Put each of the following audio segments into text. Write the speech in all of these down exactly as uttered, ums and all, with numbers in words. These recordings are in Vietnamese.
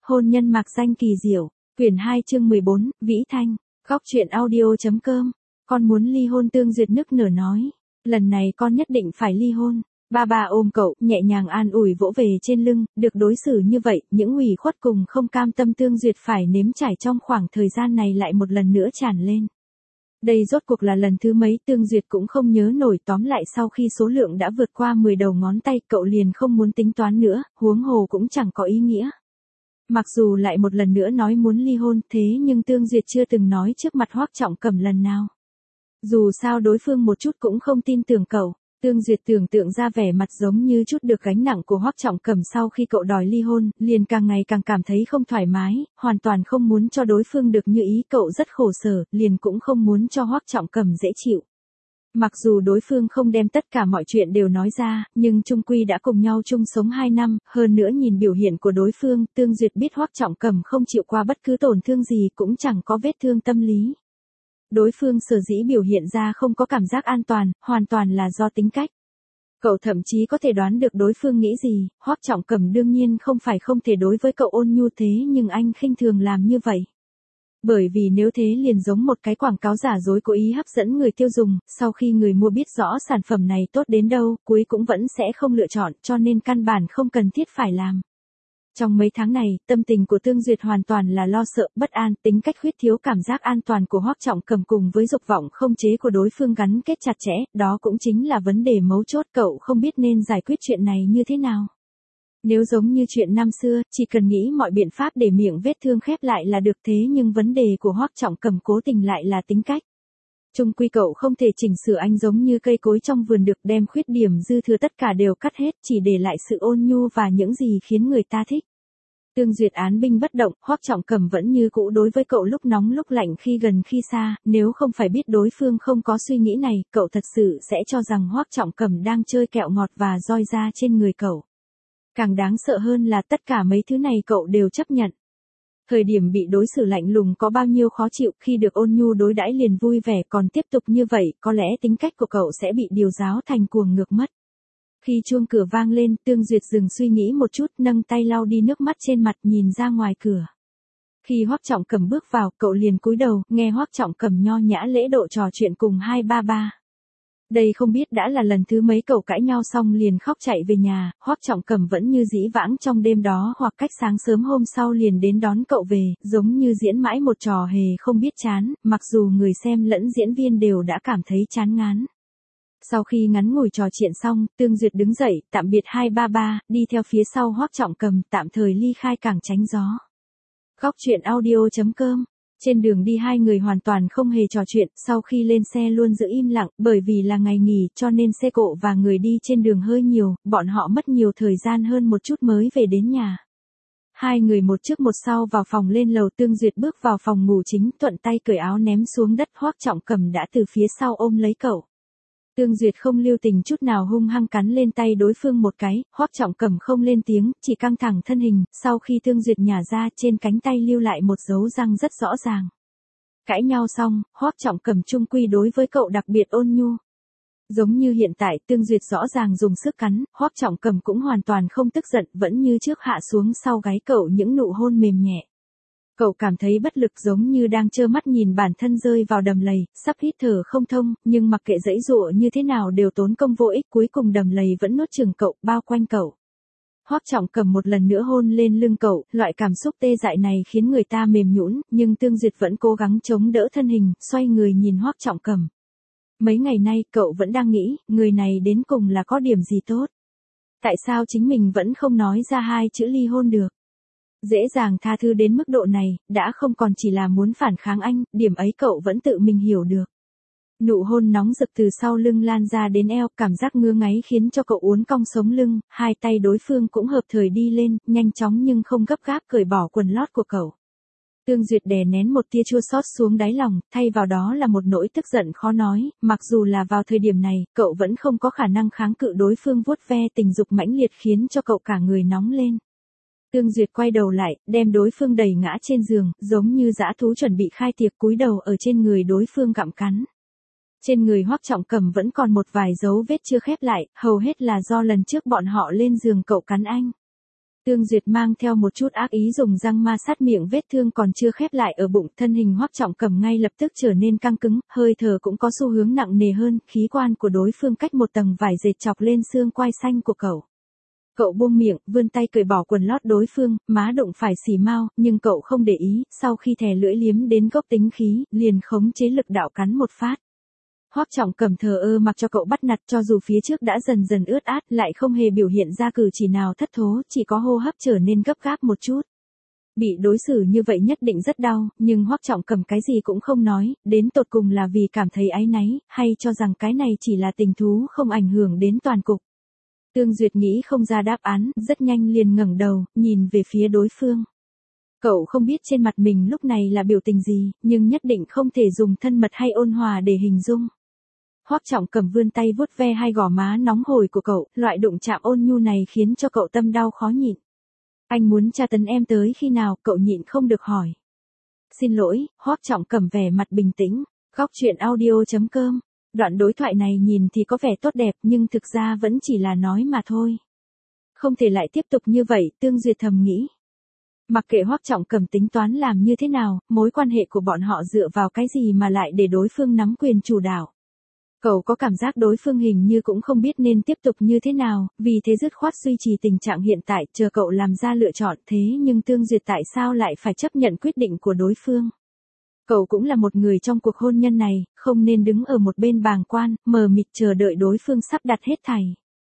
Hôn nhân mạc danh kỳ diệu, quyển hai chương mười bốn, Vĩ Thanh, góc truyện audio.com, con muốn ly hôn. Tương Duyệt nức nở nói, lần này con nhất định phải ly hôn. Ba bà ôm cậu, nhẹ nhàng an ủi vỗ về trên lưng, được đối xử như vậy, những ủy khuất cùng không cam tâm Tương Duyệt phải nếm trải trong khoảng thời gian này lại một lần nữa tràn lên. Đây rốt cuộc là lần thứ mấy Tương Duyệt cũng không nhớ nổi, tóm lại sau khi số lượng đã vượt qua mười đầu ngón tay cậu liền không muốn tính toán nữa, huống hồ cũng chẳng có ý nghĩa. Mặc dù lại một lần nữa nói muốn ly hôn thế nhưng Tương Duyệt chưa từng nói trước mặt Hoắc Trọng Cẩm lần nào. Dù sao đối phương một chút cũng không tin tưởng cậu. Tương Duyệt tưởng tượng ra vẻ mặt giống như chút được gánh nặng của Hoắc Trọng Cẩm sau khi cậu đòi ly hôn, liền càng ngày càng cảm thấy không thoải mái, hoàn toàn không muốn cho đối phương được như ý, cậu rất khổ sở, liền cũng không muốn cho Hoắc Trọng Cẩm dễ chịu. Mặc dù đối phương không đem tất cả mọi chuyện đều nói ra, nhưng chung quy đã cùng nhau chung sống hai năm, hơn nữa nhìn biểu hiện của đối phương, Tương Duyệt biết Hoắc Trọng Cẩm không chịu qua bất cứ tổn thương gì, cũng chẳng có vết thương tâm lý. Đối phương sở dĩ biểu hiện ra không có cảm giác an toàn, hoàn toàn là do tính cách. Cậu thậm chí có thể đoán được đối phương nghĩ gì, Hoắc Trọng Cẩm đương nhiên không phải không thể đối với cậu ôn nhu thế nhưng anh khinh thường làm như vậy. Bởi vì nếu thế liền giống một cái quảng cáo giả dối cố ý hấp dẫn người tiêu dùng, sau khi người mua biết rõ sản phẩm này tốt đến đâu, cuối cũng vẫn sẽ không lựa chọn, cho nên căn bản không cần thiết phải làm. Trong mấy tháng này, tâm tình của Tương Duyệt hoàn toàn là lo sợ, bất an, tính cách khuyết thiếu cảm giác an toàn của Hoắc Trọng Cẩm cùng với dục vọng không chế của đối phương gắn kết chặt chẽ, đó cũng chính là vấn đề mấu chốt, cậu không biết nên giải quyết chuyện này như thế nào. Nếu giống như chuyện năm xưa, chỉ cần nghĩ mọi biện pháp để miệng vết thương khép lại là được, thế nhưng vấn đề của Hoắc Trọng Cẩm cố tình lại là tính cách. Chung quy cậu không thể chỉnh sửa anh giống như cây cối trong vườn được, đem khuyết điểm dư thừa tất cả đều cắt hết, chỉ để lại sự ôn nhu và những gì khiến người ta thích. Tương Duyệt án binh bất động, Hoắc Trọng Cẩm vẫn như cũ đối với cậu lúc nóng lúc lạnh, khi gần khi xa, nếu không phải biết đối phương không có suy nghĩ này, cậu thật sự sẽ cho rằng Hoắc Trọng Cẩm đang chơi kẹo ngọt và roi ra trên người cậu. Càng đáng sợ hơn là tất cả mấy thứ này cậu đều chấp nhận. Thời điểm bị đối xử lạnh lùng có bao nhiêu khó chịu, khi được ôn nhu đối đãi liền vui vẻ, còn tiếp tục như vậy, có lẽ tính cách của cậu sẽ bị điều giáo thành cuồng ngược mất. Khi chuông cửa vang lên, Tương Duyệt dừng suy nghĩ một chút, nâng tay lau đi nước mắt trên mặt, nhìn ra ngoài cửa. Khi Hoắc Trọng Cẩm bước vào, cậu liền cúi đầu, nghe Hoắc Trọng Cẩm nho nhã lễ độ trò chuyện cùng hai ba ba. Đây không biết đã là lần thứ mấy cậu cãi nhau xong liền khóc chạy về nhà, Hoắc Trọng Cẩm vẫn như dĩ vãng trong đêm đó hoặc cách sáng sớm hôm sau liền đến đón cậu về, giống như diễn mãi một trò hề không biết chán, mặc dù người xem lẫn diễn viên đều đã cảm thấy chán ngán. Sau khi ngắn ngủi trò chuyện xong, Tương Duyệt đứng dậy, tạm biệt hai ba ba, đi theo phía sau Hoắc Trọng Cẩm, tạm thời ly khai cảng tránh gió. Góc truyện audio.com. Trên đường đi hai người hoàn toàn không hề trò chuyện, sau khi lên xe luôn giữ im lặng, bởi vì là ngày nghỉ cho nên xe cộ và người đi trên đường hơi nhiều, bọn họ mất nhiều thời gian hơn một chút mới về đến nhà. Hai người một trước một sau vào phòng lên lầu, Tương Duyệt bước vào phòng ngủ chính, thuận tay cởi áo ném xuống đất, Hoắc Trọng Cẩm đã từ phía sau ôm lấy cậu. Tương Duyệt không lưu tình chút nào hung hăng cắn lên tay đối phương một cái, Hoắc Trọng Cẩm không lên tiếng, chỉ căng thẳng thân hình, sau khi Tương Duyệt nhả ra, trên cánh tay lưu lại một dấu răng rất rõ ràng. Cãi nhau xong, Hoắc Trọng Cẩm chung quy đối với cậu đặc biệt ôn nhu. Giống như hiện tại, Tương Duyệt rõ ràng dùng sức cắn, Hoắc Trọng Cẩm cũng hoàn toàn không tức giận, vẫn như trước hạ xuống sau gáy cậu những nụ hôn mềm nhẹ. Cậu cảm thấy bất lực, giống như đang trơ mắt nhìn bản thân rơi vào đầm lầy, sắp hít thở không thông, nhưng mặc kệ giãy giụa như thế nào đều tốn công vô ích, cuối cùng đầm lầy vẫn nuốt chửng cậu, bao quanh cậu. Hoắc Trọng Cẩm một lần nữa hôn lên lưng cậu, loại cảm xúc tê dại này khiến người ta mềm nhũn, nhưng Tương Duyệt vẫn cố gắng chống đỡ thân hình, xoay người nhìn Hoắc Trọng Cẩm. Mấy ngày nay cậu vẫn đang nghĩ, người này đến cùng là có điểm gì tốt? Tại sao chính mình vẫn không nói ra hai chữ ly hôn được? Dễ dàng tha thứ đến mức độ này, đã không còn chỉ là muốn phản kháng anh, điểm ấy cậu vẫn tự mình hiểu được. Nụ hôn nóng rực từ sau lưng lan ra đến eo, cảm giác ngứa ngáy khiến cho cậu uốn cong sống lưng, hai tay đối phương cũng hợp thời đi lên, nhanh chóng nhưng không gấp gáp cởi bỏ quần lót của cậu. Tương Duyệt đè nén một tia chua xót xuống đáy lòng, thay vào đó là một nỗi tức giận khó nói, mặc dù là vào thời điểm này, cậu vẫn không có khả năng kháng cự đối phương vuốt ve tình dục mãnh liệt khiến cho cậu cả người nóng lên. Tương Duyệt quay đầu lại, đem đối phương đẩy ngã trên giường, giống như dã thú chuẩn bị khai tiệc, cúi đầu ở trên người đối phương gặm cắn. Trên người Hoắc Trọng Cẩm vẫn còn một vài dấu vết chưa khép lại, hầu hết là do lần trước bọn họ lên giường cậu cắn anh. Tương Duyệt mang theo một chút ác ý dùng răng ma sát miệng vết thương còn chưa khép lại ở bụng, thân hình Hoắc Trọng Cầm ngay lập tức trở nên căng cứng, hơi thở cũng có xu hướng nặng nề hơn, khí quan của đối phương cách một tầng vải dệt chọc lên xương quai xanh của cậu. Cậu buông miệng, vươn tay cởi bỏ quần lót đối phương, má đụng phải xì mao, nhưng cậu không để ý, sau khi thè lưỡi liếm đến gốc tính khí, liền khống chế lực đạo cắn một phát. Hoắc Trọng Cầm thờ ơ mặc cho cậu bắt nạt, cho dù phía trước đã dần dần ướt át, lại không hề biểu hiện ra cử chỉ nào thất thố, chỉ có hô hấp trở nên gấp gáp một chút. Bị đối xử như vậy nhất định rất đau, nhưng Hoắc Trọng Cầm cái gì cũng không nói, đến tột cùng là vì cảm thấy áy náy, hay cho rằng cái này chỉ là tình thú không ảnh hưởng đến toàn cục. Tương Duyệt nghĩ không ra đáp án, rất nhanh liền ngẩng đầu, nhìn về phía đối phương. Cậu không biết trên mặt mình lúc này là biểu tình gì, nhưng nhất định không thể dùng thân mật hay ôn hòa để hình dung. Hoắc Trọng Cầm vươn tay vuốt ve hai gò má nóng hổi của cậu, loại đụng chạm ôn nhu này khiến cho cậu tâm đau khó nhịn. Anh muốn tra tấn em tới khi nào, cậu nhịn không được hỏi. Xin lỗi, Hoắc Trọng Cầm vẻ mặt bình tĩnh. Góc truyện audio chấm com. Đoạn đối thoại này nhìn thì có vẻ tốt đẹp nhưng thực ra vẫn chỉ là nói mà thôi. Không thể lại tiếp tục như vậy, Tương Duyệt thầm nghĩ. Mặc kệ Hoắc Trọng Cầm tính toán làm như thế nào, mối quan hệ của bọn họ dựa vào cái gì mà lại để đối phương nắm quyền chủ đạo. Cậu có cảm giác đối phương hình như cũng không biết nên tiếp tục như thế nào, vì thế dứt khoát duy trì tình trạng hiện tại, chờ cậu làm ra lựa chọn. Thế nhưng Tương Duyệt tại sao lại phải chấp nhận quyết định của đối phương? Cậu cũng là một người trong cuộc hôn nhân này, không nên đứng ở một bên bàng quan, mờ mịt chờ đợi đối phương sắp đặt hết thảy.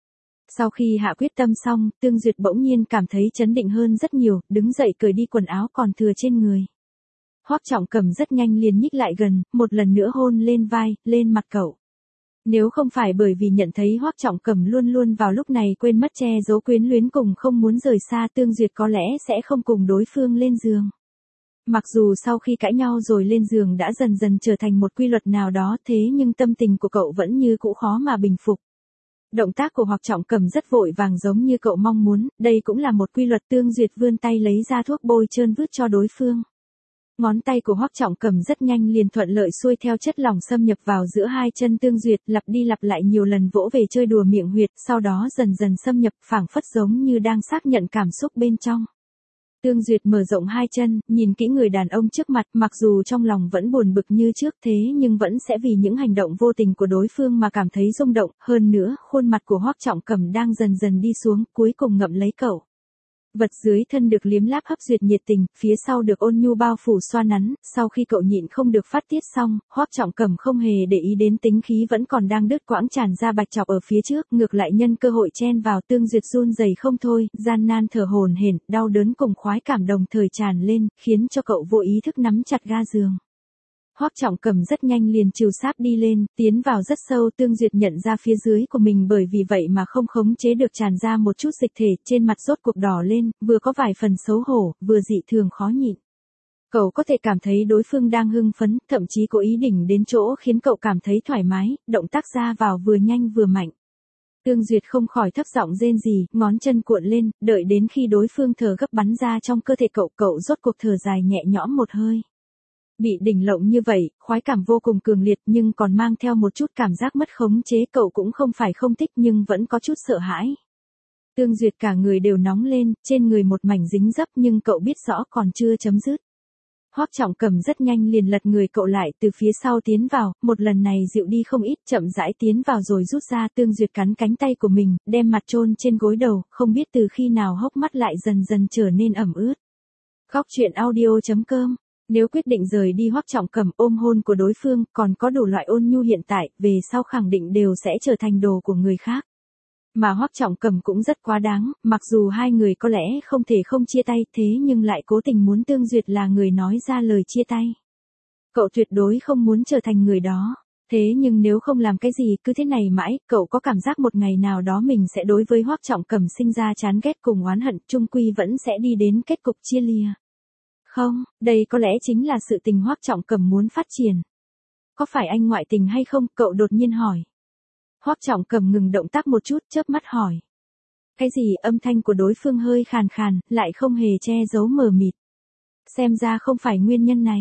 Sau khi hạ quyết tâm xong, Tương Duyệt bỗng nhiên cảm thấy chấn định hơn rất nhiều, đứng dậy cởi đi quần áo còn thừa trên người. Hoắc Trọng Cầm rất nhanh liền nhích lại gần, một lần nữa hôn lên vai, lên mặt cậu. Nếu không phải bởi vì nhận thấy Hoắc Trọng Cầm luôn luôn vào lúc này quên mất che giấu quyến luyến cùng không muốn rời xa, Tương Duyệt có lẽ sẽ không cùng đối phương lên giường. Mặc dù sau khi cãi nhau rồi lên giường đã dần dần trở thành một quy luật nào đó, thế nhưng tâm tình của cậu vẫn như cũ khó mà bình phục. Động tác của Hoắc Trọng Cầm rất vội vàng giống như cậu mong muốn, đây cũng là một quy luật. Tương Duyệt vươn tay lấy ra thuốc bôi trơn vứt cho đối phương. Ngón tay của Hoắc Trọng Cầm rất nhanh liền thuận lợi xuôi theo chất lỏng xâm nhập vào giữa hai chân Tương Duyệt, lặp đi lặp lại nhiều lần vỗ về chơi đùa miệng huyệt, sau đó dần dần xâm nhập, phảng phất giống như đang xác nhận cảm xúc bên trong. Tương Duyệt mở rộng hai chân, nhìn kỹ người đàn ông trước mặt, mặc dù trong lòng vẫn buồn bực như trước thế nhưng vẫn sẽ vì những hành động vô tình của đối phương mà cảm thấy rung động, hơn nữa, khuôn mặt của Hoắc Trọng Cầm đang dần dần đi xuống, cuối cùng ngậm lấy cậu. Vật dưới thân được liếm láp hấp duyệt nhiệt tình, phía sau được ôn nhu bao phủ xoa nắn, sau khi cậu nhịn không được phát tiết xong, Hoắc Trọng Cầm không hề để ý đến tính khí vẫn còn đang đứt quãng tràn ra bạch chọc ở phía trước, ngược lại nhân cơ hội chen vào. Tương Duyệt run rẩy không thôi, gian nan thở hổn hển, đau đớn cùng khoái cảm đồng thời tràn lên, khiến cho cậu vô ý thức nắm chặt ga giường. Hoắc Trọng Cầm rất nhanh liền trìu sáp đi lên, tiến vào rất sâu. Tương Duyệt nhận ra phía dưới của mình bởi vì vậy mà không khống chế được tràn ra một chút dịch thể, trên mặt rốt cuộc đỏ lên, vừa có vài phần xấu hổ, vừa dị thường khó nhịn. Cậu có thể cảm thấy đối phương đang hưng phấn, thậm chí có ý định đến chỗ khiến cậu cảm thấy thoải mái, động tác ra vào vừa nhanh vừa mạnh. Tương Duyệt không khỏi thấp giọng rên rỉ, ngón chân cuộn lên, đợi đến khi đối phương thở gấp bắn ra trong cơ thể cậu, cậu rốt cuộc thở dài nhẹ nhõm một hơi. Bị đỉnh lộng như vậy, khoái cảm vô cùng cường liệt nhưng còn mang theo một chút cảm giác mất khống chế, cậu cũng không phải không thích nhưng vẫn có chút sợ hãi. Tương Duyệt cả người đều nóng lên, trên người một mảnh dính dấp nhưng cậu biết rõ còn chưa chấm dứt. Hoắc Trọng Cầm rất nhanh liền lật người cậu lại từ phía sau tiến vào, một lần này dịu đi không ít, chậm rãi tiến vào rồi rút ra. Tương Duyệt cắn cánh tay của mình, đem mặt chôn trên gối đầu, không biết từ khi nào hốc mắt lại dần dần trở nên ẩm ướt. Góc truyện audio chấm com. Nếu quyết định rời đi, Hoắc Trọng Cầm ôm hôn của đối phương, còn có đủ loại ôn nhu hiện tại, về sau khẳng định đều sẽ trở thành đồ của người khác. Mà Hoắc Trọng Cầm cũng rất quá đáng, mặc dù hai người có lẽ không thể không chia tay, thế nhưng lại cố tình muốn Tương Duyệt là người nói ra lời chia tay. Cậu tuyệt đối không muốn trở thành người đó. Thế nhưng nếu không làm cái gì cứ thế này mãi, cậu có cảm giác một ngày nào đó mình sẽ đối với Hoắc Trọng Cầm sinh ra chán ghét cùng oán hận, chung quy vẫn sẽ đi đến kết cục chia lìa. Không, đây có lẽ chính là sự tình Hoắc Trọng Cầm muốn phát triển. Có phải anh ngoại tình hay không? Cậu đột nhiên hỏi. Hoắc Trọng Cầm ngừng động tác một chút, chớp mắt hỏi. Cái gì? Âm thanh của đối phương hơi khàn khàn, lại không hề che giấu mờ mịt. Xem ra không phải nguyên nhân này.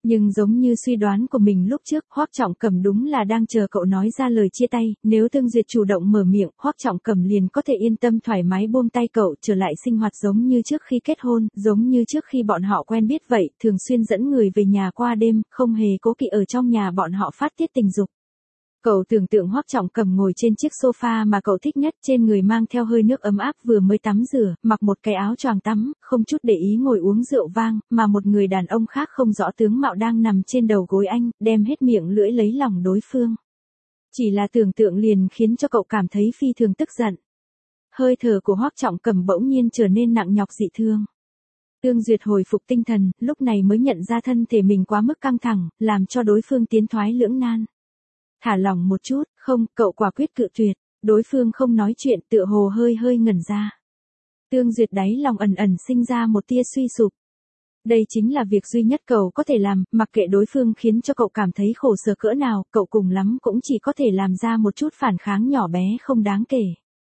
Nhưng giống như suy đoán của mình lúc trước, Hoắc Trọng Cẩm đúng là đang chờ cậu nói ra lời chia tay, nếu Tương Duyệt chủ động mở miệng, Hoắc Trọng Cẩm liền có thể yên tâm thoải mái buông tay cậu, trở lại sinh hoạt giống như trước khi kết hôn, giống như trước khi bọn họ quen biết vậy, thường xuyên dẫn người về nhà qua đêm, không hề cố kỵ ở trong nhà bọn họ phát tiết tình dục. Cậu tưởng tượng Hoắc Trọng Cẩm ngồi trên chiếc sofa mà cậu thích nhất, trên người mang theo hơi nước ấm áp vừa mới tắm rửa, mặc một cái áo choàng tắm, không chút để ý ngồi uống rượu vang, mà một người đàn ông khác không rõ tướng mạo đang nằm trên đầu gối anh, đem hết miệng lưỡi lấy lòng đối phương. Chỉ là tưởng tượng liền khiến cho cậu cảm thấy phi thường tức giận. Hơi thở của Hoắc Trọng Cẩm bỗng nhiên trở nên nặng nhọc dị thương. Tương Duyệt hồi phục tinh thần, lúc này mới nhận ra thân thể mình quá mức căng thẳng, làm cho đối phương tiến thoái lưỡng nan. Thả lỏng một chút, không, cậu quả quyết cự tuyệt, đối phương không nói chuyện tựa hồ hơi hơi ngẩn ra. Tương Duyệt đáy lòng ẩn ẩn sinh ra một tia suy sụp. Đây chính là việc duy nhất cậu có thể làm, mặc kệ đối phương khiến cho cậu cảm thấy khổ sở cỡ nào, cậu cùng lắm cũng chỉ có thể làm ra một chút phản kháng nhỏ bé không đáng kể.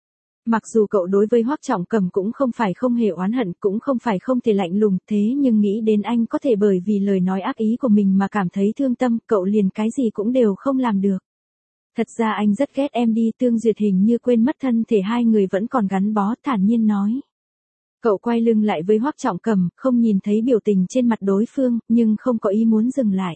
Mặc dù cậu đối với Hoắc Trọng Cẩm cũng không phải không hề oán hận, cũng không phải không thể lạnh lùng, thế nhưng nghĩ đến anh có thể bởi vì lời nói ác ý của mình mà cảm thấy thương tâm, cậu liền cái gì cũng đều không làm được. Thật ra anh rất ghét em đi, Tương Duyệt hình như quên mất thân thể hai người vẫn còn gắn bó, thản nhiên nói. Cậu quay lưng lại với Hoắc Trọng Cẩm, không nhìn thấy biểu tình trên mặt đối phương, nhưng không có ý muốn dừng lại.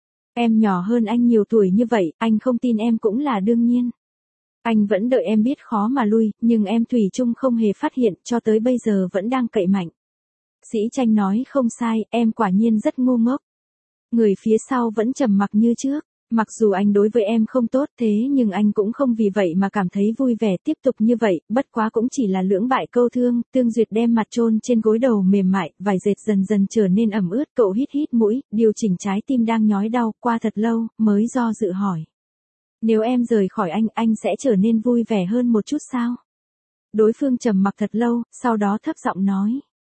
Em nhỏ hơn anh nhiều tuổi như vậy, anh không tin em cũng là đương nhiên. Anh vẫn đợi em biết khó mà lui, nhưng em thủy chung không hề phát hiện, cho tới bây giờ vẫn đang cậy mạnh. Sĩ Tranh nói không sai, em quả nhiên rất ngu ngốc. Người phía sau vẫn trầm mặc như trước. Mặc dù anh đối với em không tốt thế nhưng anh cũng không vì vậy mà cảm thấy vui vẻ tiếp tục như vậy, bất quá cũng chỉ là lưỡng bại câu thương. Tương Duyệt đem mặt chôn trên gối đầu mềm mại, vải dệt dần dần trở nên ẩm ướt, cậu hít hít mũi, điều chỉnh trái tim đang nhói đau, qua thật lâu, mới do dự hỏi. Nếu em rời khỏi anh, anh sẽ trở nên vui vẻ hơn một chút sao? Đối phương trầm mặc thật lâu, sau đó thấp giọng nói.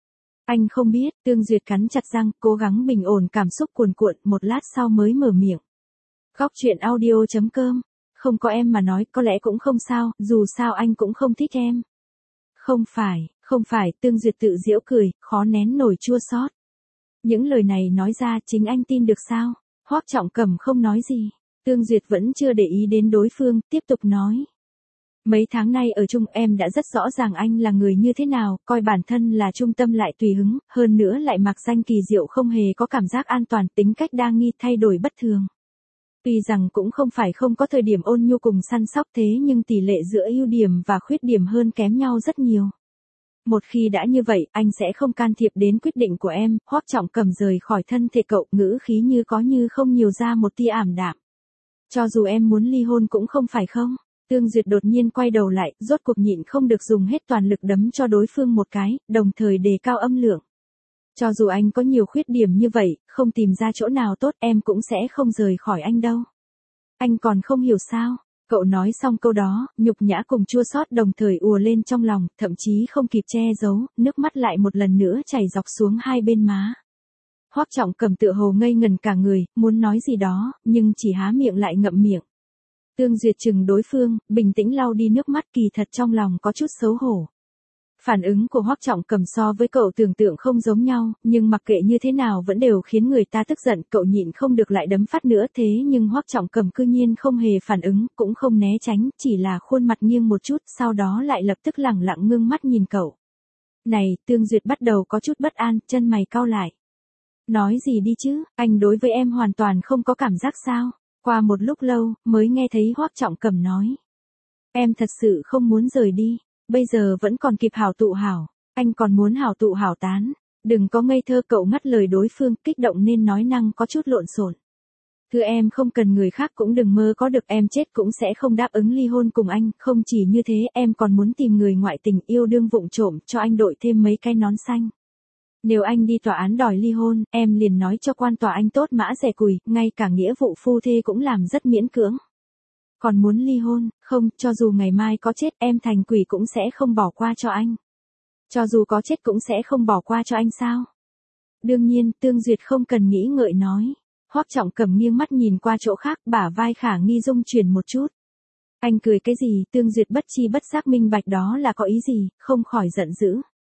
Anh không biết, Tương Duyệt cắn chặt răng, cố gắng bình ổn cảm xúc cuồn cuộn, một lát sau mới mở miệng. Góc truyện audio chấm com, không có em mà nói có lẽ cũng không sao, dù sao anh cũng không thích em. Không phải, không phải, Tương Duyệt tự giễu cười, khó nén nổi chua xót. Những lời này nói ra chính anh tin được sao? Hoắc Trọng Cẩm không nói gì. Tương Duyệt vẫn chưa để ý đến đối phương, tiếp tục nói. Mấy tháng nay ở chung em đã rất rõ ràng anh là người như thế nào, coi bản thân là trung tâm lại tùy hứng, hơn nữa lại mặc danh kỳ diệu không hề có cảm giác an toàn, tính cách đa nghi thay đổi bất thường. Tuy rằng cũng không phải không có thời điểm ôn nhu cùng săn sóc thế nhưng tỷ lệ giữa ưu điểm và khuyết điểm hơn kém nhau rất nhiều. Một khi đã như vậy, anh sẽ không can thiệp đến quyết định của em. Hoắc Trọng Cẩm rời khỏi thân thể cậu, ngữ khí như có như không nhiều ra một tia ảm đạm. Cho dù em muốn ly hôn cũng không phải không? Tương Duyệt đột nhiên quay đầu lại, rốt cuộc nhịn không được dùng hết toàn lực đấm cho đối phương một cái, đồng thời đề cao âm lượng. Cho dù anh có nhiều khuyết điểm như vậy, không tìm ra chỗ nào tốt em cũng sẽ không rời khỏi anh đâu. Anh còn không hiểu sao? Cậu nói xong câu đó, nhục nhã cùng chua xót đồng thời ùa lên trong lòng, thậm chí không kịp che giấu, nước mắt lại một lần nữa chảy dọc xuống hai bên má. Hoắc Trọng Cẩm tựa hồ ngây ngần cả người, muốn nói gì đó, nhưng chỉ há miệng lại ngậm miệng. Tương Duyệt chừng đối phương, bình tĩnh lau đi nước mắt, kỳ thật trong lòng có chút xấu hổ. Phản ứng của Hoắc Trọng Cẩm so với cậu tưởng tượng không giống nhau, nhưng mặc kệ như thế nào vẫn đều khiến người ta tức giận, cậu nhịn không được lại đấm phát nữa thế nhưng Hoắc Trọng Cẩm cư nhiên không hề phản ứng, cũng không né tránh, chỉ là khuôn mặt nghiêng một chút, sau đó lại lập tức lẳng lặng ngưng mắt nhìn cậu. Này, Tương Duyệt bắt đầu có chút bất an, chân mày cau lại. Nói gì đi chứ, anh đối với em hoàn toàn không có cảm giác sao? Qua một lúc lâu, mới nghe thấy Hoắc Trọng Cẩm nói. Em thật sự không muốn rời đi. Bây giờ vẫn còn kịp hảo tụ hảo, anh còn muốn hảo tụ hảo tán. Đừng có ngây thơ, cậu ngắt lời đối phương, kích động nên nói năng có chút lộn xộn. Thưa em không cần người khác cũng đừng mơ có được, em chết cũng sẽ không đáp ứng ly hôn cùng anh, không chỉ như thế em còn muốn tìm người ngoại tình yêu đương vụng trộm cho anh đội thêm mấy cái nón xanh. Nếu anh đi tòa án đòi ly hôn, em liền nói cho quan tòa anh tốt mã rẻ cùi, ngay cả nghĩa vụ phu thê cũng làm rất miễn cưỡng. Còn muốn ly hôn, không, cho dù ngày mai có chết em thành quỷ cũng sẽ không bỏ qua cho anh. Cho dù có chết cũng sẽ không bỏ qua cho anh sao? Đương nhiên, Tương Duyệt không cần nghĩ ngợi nói. Hoắc Trọng Cẩm nghiêng mắt nhìn qua chỗ khác, bả vai Khả Nghi rung chuyển một chút. Anh cười cái gì? Tương Duyệt bất chi bất giác minh bạch đó là có ý gì, không khỏi giận dữ.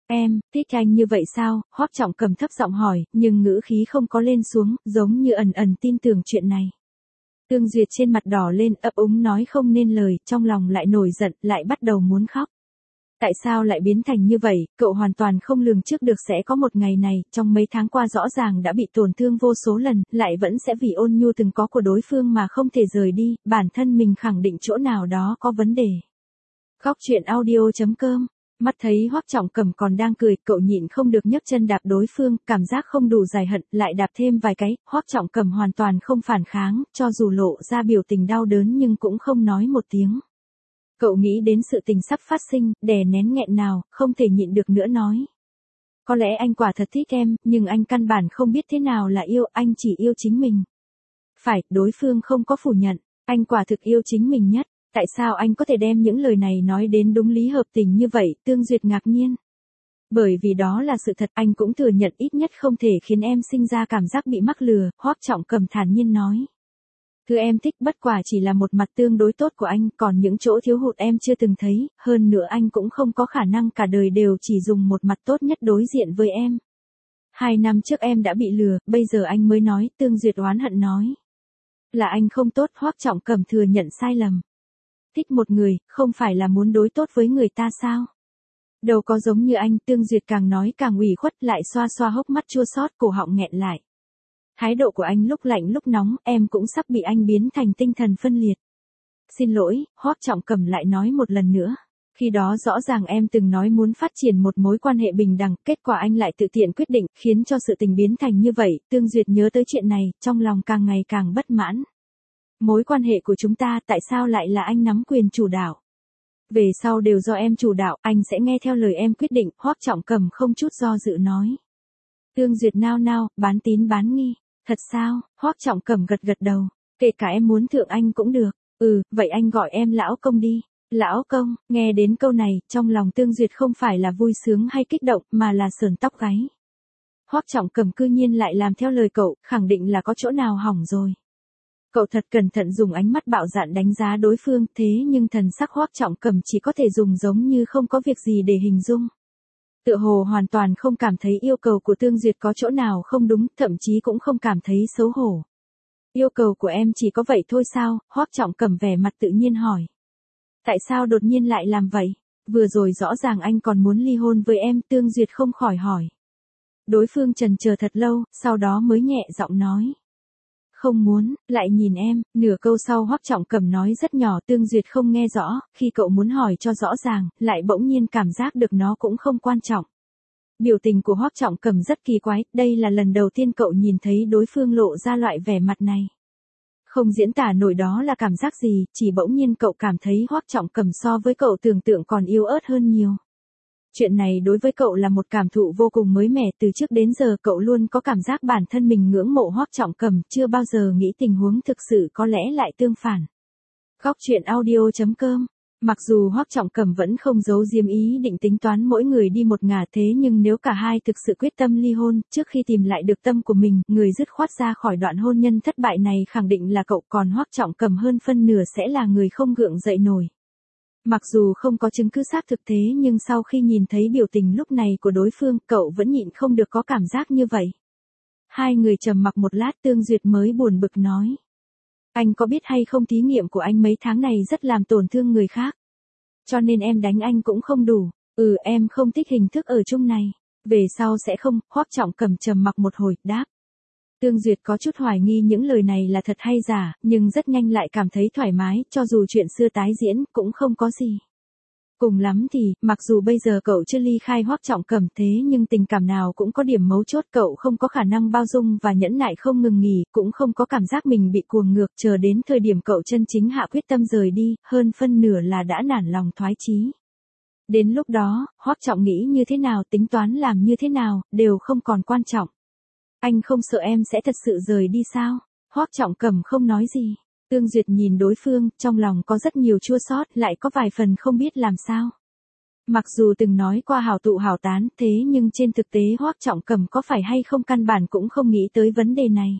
Em, thích anh như vậy sao? Hoắc Trọng Cầm thấp giọng hỏi, nhưng ngữ khí không có lên xuống, giống như ẩn ẩn tin tưởng chuyện này. Tương Duyệt trên mặt đỏ lên, ấp úng nói không nên lời, trong lòng lại nổi giận, lại bắt đầu muốn khóc. Tại sao lại biến thành như vậy, cậu hoàn toàn không lường trước được sẽ có một ngày này, trong mấy tháng qua rõ ràng đã bị tổn thương vô số lần, lại vẫn sẽ vì ôn nhu từng có của đối phương mà không thể rời đi, bản thân mình khẳng định chỗ nào đó có vấn đề. Khóc chuyện audio chấm com. Mắt thấy Hoắc Trọng Cầm còn đang cười, cậu nhịn không được nhấc chân đạp đối phương, cảm giác không đủ dài hận, lại đạp thêm vài cái, Hoắc Trọng Cầm hoàn toàn không phản kháng, cho dù lộ ra biểu tình đau đớn nhưng cũng không nói một tiếng. Cậu nghĩ đến sự tình sắp phát sinh, đè nén nghẹn nào, không thể nhịn được nữa nói. Có lẽ anh quả thật thích em, nhưng anh căn bản không biết thế nào là yêu, anh chỉ yêu chính mình. Phải, đối phương không có phủ nhận, anh quả thực yêu chính mình nhất. Tại sao anh có thể đem những lời này nói đến đúng lý hợp tình như vậy, Tương Duyệt ngạc nhiên. Bởi vì đó là sự thật, anh cũng thừa nhận ít nhất không thể khiến em sinh ra cảm giác bị mắc lừa, Hoắc Trọng Cầm thản nhiên nói. Thứ em thích bất quả chỉ là một mặt tương đối tốt của anh, còn những chỗ thiếu hụt em chưa từng thấy, hơn nữa anh cũng không có khả năng cả đời đều chỉ dùng một mặt tốt nhất đối diện với em. Hai năm trước em đã bị lừa, bây giờ anh mới nói, Tương Duyệt oán hận nói. Là anh không tốt, Hoắc Trọng Cầm thừa nhận sai lầm. Thích một người, không phải là muốn đối tốt với người ta sao? Đâu có giống như anh, Tương Duyệt càng nói càng ủy khuất, lại xoa xoa hốc mắt chua xót, cổ họng nghẹn lại. Thái độ của anh lúc lạnh lúc nóng, em cũng sắp bị anh biến thành tinh thần phân liệt. Xin lỗi, Hoắc Trọng Cầm lại nói một lần nữa. Khi đó rõ ràng em từng nói muốn phát triển một mối quan hệ bình đẳng, kết quả anh lại tự tiện quyết định, khiến cho sự tình biến thành như vậy. Tương Duyệt nhớ tới chuyện này, trong lòng càng ngày càng bất mãn. Mối quan hệ của chúng ta tại sao lại là anh nắm quyền chủ đạo? Về sau đều do em chủ đạo, anh sẽ nghe theo lời em quyết định, Hoắc Trọng Cầm không chút do dự nói. Tương Duyệt nao nao, bán tín bán nghi. Thật sao? Hoắc Trọng Cầm gật gật đầu. Kể cả em muốn thượng anh cũng được. Ừ, vậy anh gọi em lão công đi. Lão công, nghe đến câu này, trong lòng Tương Duyệt không phải là vui sướng hay kích động, mà là sởn tóc gáy. Hoắc Trọng Cầm cư nhiên lại làm theo lời cậu, khẳng định là có chỗ nào hỏng rồi. Cậu thật cẩn thận dùng ánh mắt bạo dạn đánh giá đối phương, thế nhưng thần sắc Hoắc Trọng Cầm chỉ có thể dùng giống như không có việc gì để hình dung. Tựa hồ hoàn toàn không cảm thấy yêu cầu của Tương Duyệt có chỗ nào không đúng, thậm chí cũng không cảm thấy xấu hổ. Yêu cầu của em chỉ có vậy thôi sao? Hoắc Trọng Cầm vẻ mặt tự nhiên hỏi. Tại sao đột nhiên lại làm vậy? Vừa rồi rõ ràng anh còn muốn ly hôn với em, Tương Duyệt không khỏi hỏi. Đối phương trần chờ thật lâu, sau đó mới nhẹ giọng nói. Không muốn, lại nhìn em, nửa câu sau Hoắc Trọng Cầm nói rất nhỏ, Tương Duyệt không nghe rõ, khi cậu muốn hỏi cho rõ ràng, lại bỗng nhiên cảm giác được nó cũng không quan trọng. Biểu tình của Hoắc Trọng Cầm rất kỳ quái, đây là lần đầu tiên cậu nhìn thấy đối phương lộ ra loại vẻ mặt này. Không diễn tả nổi đó là cảm giác gì, chỉ bỗng nhiên cậu cảm thấy Hoắc Trọng Cầm so với cậu tưởng tượng còn yếu ớt hơn nhiều. Chuyện này đối với cậu là một cảm thụ vô cùng mới mẻ, từ trước đến giờ cậu luôn có cảm giác bản thân mình ngưỡng mộ Hoắc Trọng Cầm, chưa bao giờ nghĩ tình huống thực sự có lẽ lại tương phản. Khóc chuyện audio chấm com. Mặc dù Hoắc Trọng Cầm vẫn không giấu diếm ý định tính toán mỗi người đi một ngả, thế nhưng nếu cả hai thực sự quyết tâm ly hôn, trước khi tìm lại được tâm của mình, người dứt khoát ra khỏi đoạn hôn nhân thất bại này khẳng định là cậu, còn Hoắc Trọng Cầm hơn phân nửa sẽ là người không gượng dậy nổi. Mặc dù không có chứng cứ xác thực thế nhưng sau khi nhìn thấy biểu tình lúc này của đối phương, cậu vẫn nhịn không được có cảm giác như vậy. Hai người trầm mặc một lát, Tương Duyệt mới buồn bực nói. Anh có biết hay không, thí nghiệm của anh mấy tháng này rất làm tổn thương người khác. Cho nên em đánh anh cũng không đủ. Ừ, em không thích hình thức ở chung này. Về sau sẽ không. Hoắc Trọng Cầm trầm mặc một hồi, đáp. Tương Duyệt có chút hoài nghi những lời này là thật hay giả, nhưng rất nhanh lại cảm thấy thoải mái, cho dù chuyện xưa tái diễn, cũng không có gì. Cùng lắm thì, mặc dù bây giờ cậu chưa ly khai Hoắc Trọng Cầm, thế nhưng tình cảm nào cũng có điểm mấu chốt, cậu không có khả năng bao dung và nhẫn nại không ngừng nghỉ, cũng không có cảm giác mình bị cuồng ngược, chờ đến thời điểm cậu chân chính hạ quyết tâm rời đi, hơn phân nửa là đã nản lòng thoái chí. Đến lúc đó, Hoắc Trọng nghĩ như thế nào, tính toán làm như thế nào, đều không còn quan trọng. Anh không sợ em sẽ thật sự rời đi sao? Hoắc Trọng Cầm không nói gì. Tương Duyệt nhìn đối phương, trong lòng có rất nhiều chua xót, lại có vài phần không biết làm sao. Mặc dù từng nói qua hảo tụ hảo tán, thế nhưng trên thực tế Hoắc Trọng Cầm có phải hay không căn bản cũng không nghĩ tới vấn đề này.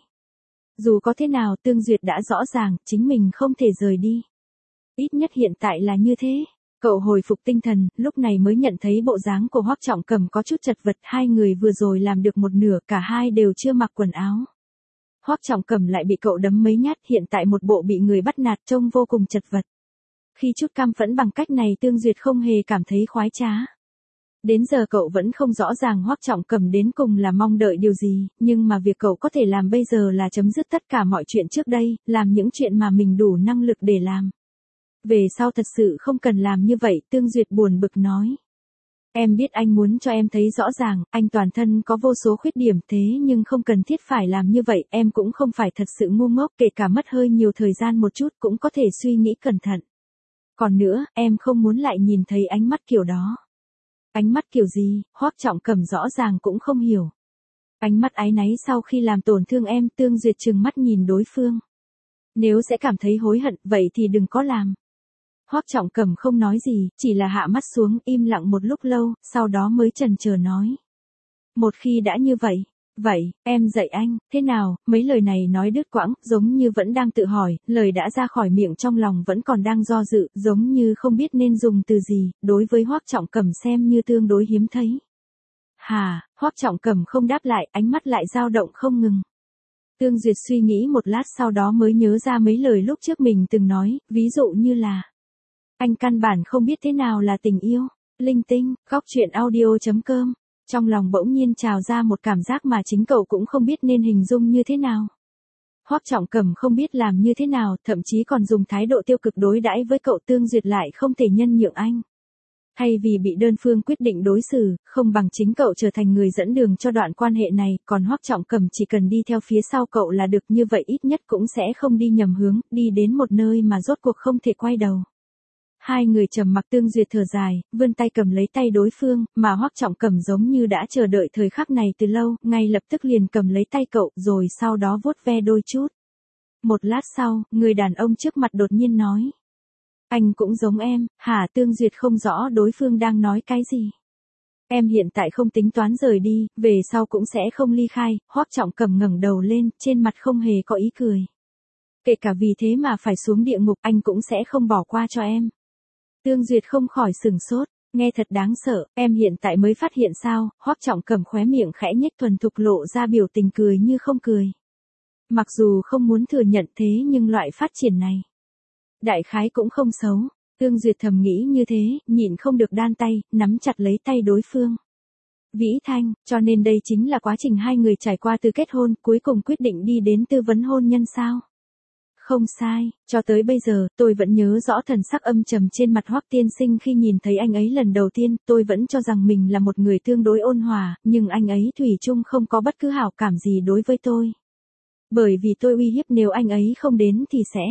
Dù có thế nào, Tương Duyệt đã rõ ràng, chính mình không thể rời đi. Ít nhất hiện tại là như thế. Cậu hồi phục tinh thần, lúc này mới nhận thấy bộ dáng của Hoắc Trọng Cầm có chút chật vật, hai người vừa rồi làm được một nửa, cả hai đều chưa mặc quần áo. Hoắc Trọng Cầm lại bị cậu đấm mấy nhát, hiện tại một bộ bị người bắt nạt trông vô cùng chật vật. Khi chút cam phẫn bằng cách này Tương Duyệt không hề cảm thấy khoái trá. Đến giờ cậu vẫn không rõ ràng Hoắc Trọng Cầm đến cùng là mong đợi điều gì, nhưng mà việc cậu có thể làm bây giờ là chấm dứt tất cả mọi chuyện trước đây, làm những chuyện mà mình đủ năng lực để làm. Về sau thật sự không cần làm như vậy, Tương Duyệt buồn bực nói. Em biết anh muốn cho em thấy rõ ràng, anh toàn thân có vô số khuyết điểm thế nhưng không cần thiết phải làm như vậy, em cũng không phải thật sự ngu ngốc, kể cả mất hơi nhiều thời gian một chút cũng có thể suy nghĩ cẩn thận. Còn nữa, em không muốn lại nhìn thấy ánh mắt kiểu đó. Ánh mắt kiểu gì, Hoắc Trọng Cầm rõ ràng cũng không hiểu. Ánh mắt áy náy sau khi làm tổn thương em, Tương Duyệt trừng mắt nhìn đối phương. Nếu sẽ cảm thấy hối hận, vậy thì đừng có làm. Hoắc Trọng Cầm không nói gì, chỉ là hạ mắt xuống, im lặng một lúc lâu, sau đó mới chần chờ nói. Một khi đã như vậy, vậy, em dạy anh, thế nào, mấy lời này nói đứt quãng, giống như vẫn đang tự hỏi, lời đã ra khỏi miệng trong lòng vẫn còn đang do dự, giống như không biết nên dùng từ gì, đối với Hoắc Trọng Cầm xem như tương đối hiếm thấy. Hà, Hoắc Trọng Cầm không đáp lại, ánh mắt lại dao động không ngừng. Tương Duyệt suy nghĩ một lát sau đó mới nhớ ra mấy lời lúc trước mình từng nói, ví dụ như là anh căn bản không biết thế nào là tình yêu. Linh tinh, góc truyện audio chấm com. Trong lòng bỗng nhiên trào ra một cảm giác mà chính cậu cũng không biết nên hình dung như thế nào. Hoắc Trọng Cầm không biết làm như thế nào, thậm chí còn dùng thái độ tiêu cực đối đãi với cậu, Tương Duyệt lại không thể nhân nhượng anh. Thay vì bị đơn phương quyết định đối xử, không bằng chính cậu trở thành người dẫn đường cho đoạn quan hệ này, còn Hoắc Trọng Cầm chỉ cần đi theo phía sau cậu là được, như vậy ít nhất cũng sẽ không đi nhầm hướng, đi đến một nơi mà rốt cuộc không thể quay đầu. Hai người trầm mặc, Tương Duyệt thở dài, vươn tay cầm lấy tay đối phương, mà Hoắc Trọng Cầm giống như đã chờ đợi thời khắc này từ lâu, ngay lập tức liền cầm lấy tay cậu, rồi sau đó vuốt ve đôi chút. Một lát sau, người đàn ông trước mặt đột nhiên nói. Anh cũng giống em, hả? Tương Duyệt không rõ đối phương đang nói cái gì. Em hiện tại không tính toán rời đi, về sau cũng sẽ không ly khai. Hoắc Trọng Cầm ngẩng đầu lên, trên mặt không hề có ý cười. Kể cả vì thế mà phải xuống địa ngục, anh cũng sẽ không bỏ qua cho em. Tương Duyệt không khỏi sửng sốt, nghe thật đáng sợ, em hiện tại mới phát hiện sao? Hoắc Trọng Cầm khóe miệng khẽ nhếch, thuần thục lộ ra biểu tình cười như không cười. Mặc dù không muốn thừa nhận thế nhưng loại phát triển này, đại khái cũng không xấu. Tương Duyệt thầm nghĩ như thế, nhịn không được đan tay, nắm chặt lấy tay đối phương. Vĩ Thanh, cho nên đây chính là quá trình hai người trải qua từ kết hôn, cuối cùng quyết định đi đến tư vấn hôn nhân sao? Không sai, cho tới bây giờ, tôi vẫn nhớ rõ thần sắc âm trầm trên mặt Hoắc tiên sinh khi nhìn thấy anh ấy lần đầu tiên, tôi vẫn cho rằng mình là một người tương đối ôn hòa, nhưng anh ấy thủy chung không có bất cứ hảo cảm gì đối với tôi. Bởi vì tôi uy hiếp nếu anh ấy không đến thì sẽ...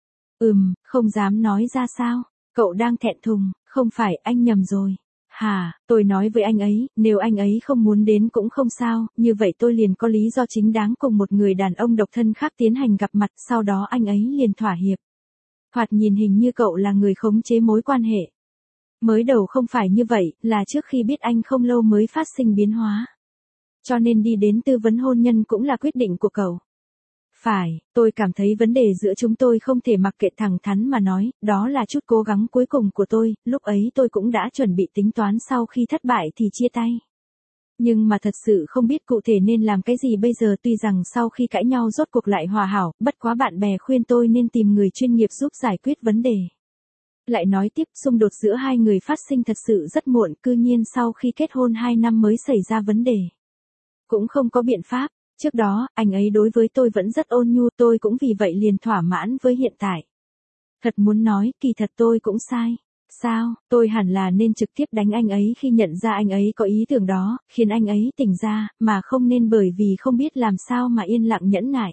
Ừm, không dám nói ra sao, cậu đang thẹn thùng, không phải, anh nhầm rồi. Hà, tôi nói với anh ấy, nếu anh ấy không muốn đến cũng không sao, như vậy tôi liền có lý do chính đáng cùng một người đàn ông độc thân khác tiến hành gặp mặt, sau đó anh ấy liền thỏa hiệp. Thoạt nhìn hình như cậu là người khống chế mối quan hệ. Mới đầu không phải như vậy, là trước khi biết anh không lâu mới phát sinh biến hóa. Cho nên đi đến tư vấn hôn nhân cũng là quyết định của cậu. Phải, tôi cảm thấy vấn đề giữa chúng tôi không thể mặc kệ, thẳng thắn mà nói, đó là chút cố gắng cuối cùng của tôi, lúc ấy tôi cũng đã chuẩn bị tính toán sau khi thất bại thì chia tay. Nhưng mà thật sự không biết cụ thể nên làm cái gì bây giờ, tuy rằng sau khi cãi nhau rốt cuộc lại hòa hảo, bất quá bạn bè khuyên tôi nên tìm người chuyên nghiệp giúp giải quyết vấn đề. Lại nói tiếp, xung đột giữa hai người phát sinh thật sự rất muộn, cư nhiên sau khi kết hôn hai năm mới xảy ra vấn đề. Cũng không có biện pháp. Trước đó, anh ấy đối với tôi vẫn rất ôn nhu, tôi cũng vì vậy liền thỏa mãn với hiện tại. Thật muốn nói, kỳ thật tôi cũng sai. Sao, tôi hẳn là nên trực tiếp đánh anh ấy khi nhận ra anh ấy có ý tưởng đó, khiến anh ấy tỉnh ra, mà không nên bởi vì không biết làm sao mà yên lặng nhẫn nại.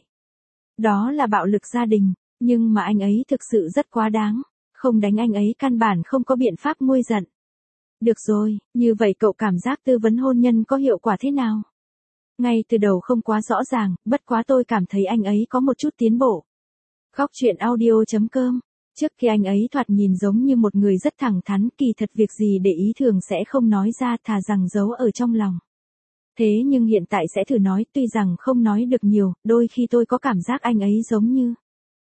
Đó là bạo lực gia đình, nhưng mà anh ấy thực sự rất quá đáng. Không đánh anh ấy căn bản không có biện pháp nguôi giận. Được rồi, như vậy cậu cảm giác tư vấn hôn nhân có hiệu quả thế nào? Ngay từ đầu không quá rõ ràng, bất quá tôi cảm thấy anh ấy có một chút tiến bộ. Góc truyện audio chấm com. Trước khi anh ấy thoạt nhìn giống như một người rất thẳng thắn, kỳ thật việc gì để ý thường sẽ không nói ra, thà rằng giấu ở trong lòng. Thế nhưng hiện tại sẽ thử nói, tuy rằng không nói được nhiều, đôi khi tôi có cảm giác anh ấy giống như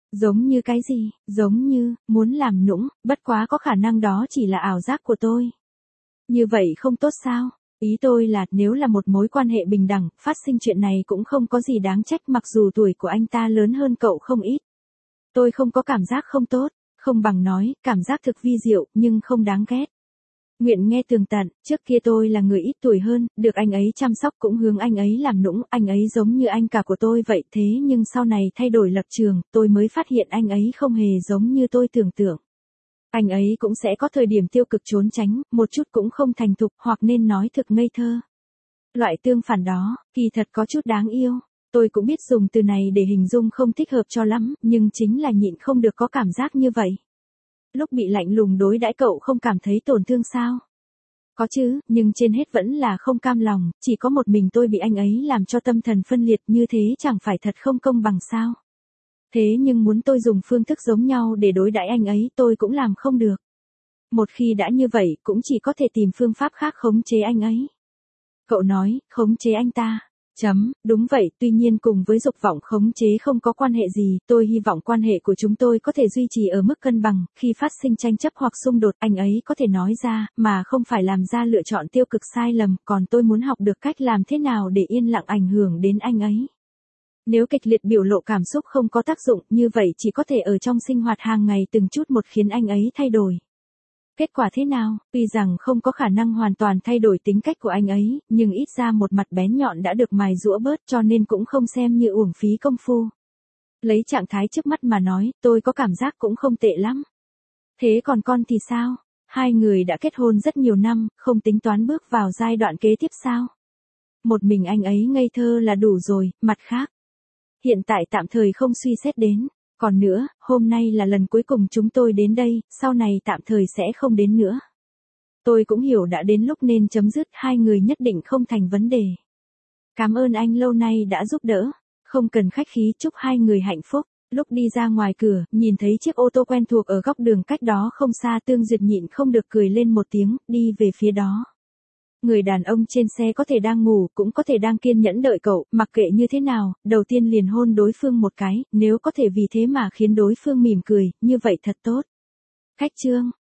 Giống như cái gì? Giống như, muốn làm nũng, bất quá có khả năng đó chỉ là ảo giác của tôi. Như vậy không tốt sao? Ý tôi là, nếu là một mối quan hệ bình đẳng, phát sinh chuyện này cũng không có gì đáng trách mặc dù tuổi của anh ta lớn hơn cậu không ít. Tôi không có cảm giác không tốt, không bằng nói, cảm giác thực vi diệu, nhưng không đáng ghét. Nguyện nghe tường tận, trước kia tôi là người ít tuổi hơn, được anh ấy chăm sóc cũng hướng anh ấy làm nũng, anh ấy giống như anh cả của tôi vậy thế nhưng sau này thay đổi lập trường, tôi mới phát hiện anh ấy không hề giống như tôi tưởng tượng. Anh ấy cũng sẽ có thời điểm tiêu cực trốn tránh, một chút cũng không thành thục hoặc nên nói thực ngây thơ. Loại tương phản đó, kỳ thật có chút đáng yêu. Tôi cũng biết dùng từ này để hình dung không thích hợp cho lắm, nhưng chính là nhịn không được có cảm giác như vậy. Lúc bị lạnh lùng đối đãi cậu không cảm thấy tổn thương sao? Có chứ, nhưng trên hết vẫn là không cam lòng, chỉ có một mình tôi bị anh ấy làm cho tâm thần phân liệt như thế chẳng phải thật không công bằng sao? Thế nhưng muốn tôi dùng phương thức giống nhau để đối đãi anh ấy tôi cũng làm không được. Một khi đã như vậy cũng chỉ có thể tìm phương pháp khác khống chế anh ấy. Cậu nói, khống chế anh ta. Chấm, đúng vậy, tuy nhiên cùng với dục vọng khống chế không có quan hệ gì, tôi hy vọng quan hệ của chúng tôi có thể duy trì ở mức cân bằng, khi phát sinh tranh chấp hoặc xung đột, anh ấy có thể nói ra, mà không phải làm ra lựa chọn tiêu cực sai lầm, còn tôi muốn học được cách làm thế nào để yên lặng ảnh hưởng đến anh ấy. Nếu kịch liệt biểu lộ cảm xúc không có tác dụng, như vậy chỉ có thể ở trong sinh hoạt hàng ngày từng chút một khiến anh ấy thay đổi. Kết quả thế nào? Tuy rằng không có khả năng hoàn toàn thay đổi tính cách của anh ấy, nhưng ít ra một mặt bén nhọn đã được mài giũa bớt cho nên cũng không xem như uổng phí công phu. Lấy trạng thái trước mắt mà nói, tôi có cảm giác cũng không tệ lắm. Thế còn con thì sao? Hai người đã kết hôn rất nhiều năm, không tính toán bước vào giai đoạn kế tiếp sao? Một mình anh ấy ngây thơ là đủ rồi, mặt khác. Hiện tại tạm thời không suy xét đến. Còn nữa, hôm nay là lần cuối cùng chúng tôi đến đây, sau này tạm thời sẽ không đến nữa. Tôi cũng hiểu đã đến lúc nên chấm dứt, hai người nhất định không thành vấn đề. Cảm ơn anh lâu nay đã giúp đỡ. Không cần khách khí, chúc hai người hạnh phúc. Lúc đi ra ngoài cửa, nhìn thấy chiếc ô tô quen thuộc ở góc đường cách đó không xa, Tương Duyệt nhịn không được cười lên một tiếng, đi về phía đó. Người đàn ông trên xe có thể đang ngủ, cũng có thể đang kiên nhẫn đợi cậu, mặc kệ như thế nào, đầu tiên liền hôn đối phương một cái, nếu có thể vì thế mà khiến đối phương mỉm cười, như vậy thật tốt. Khách trương,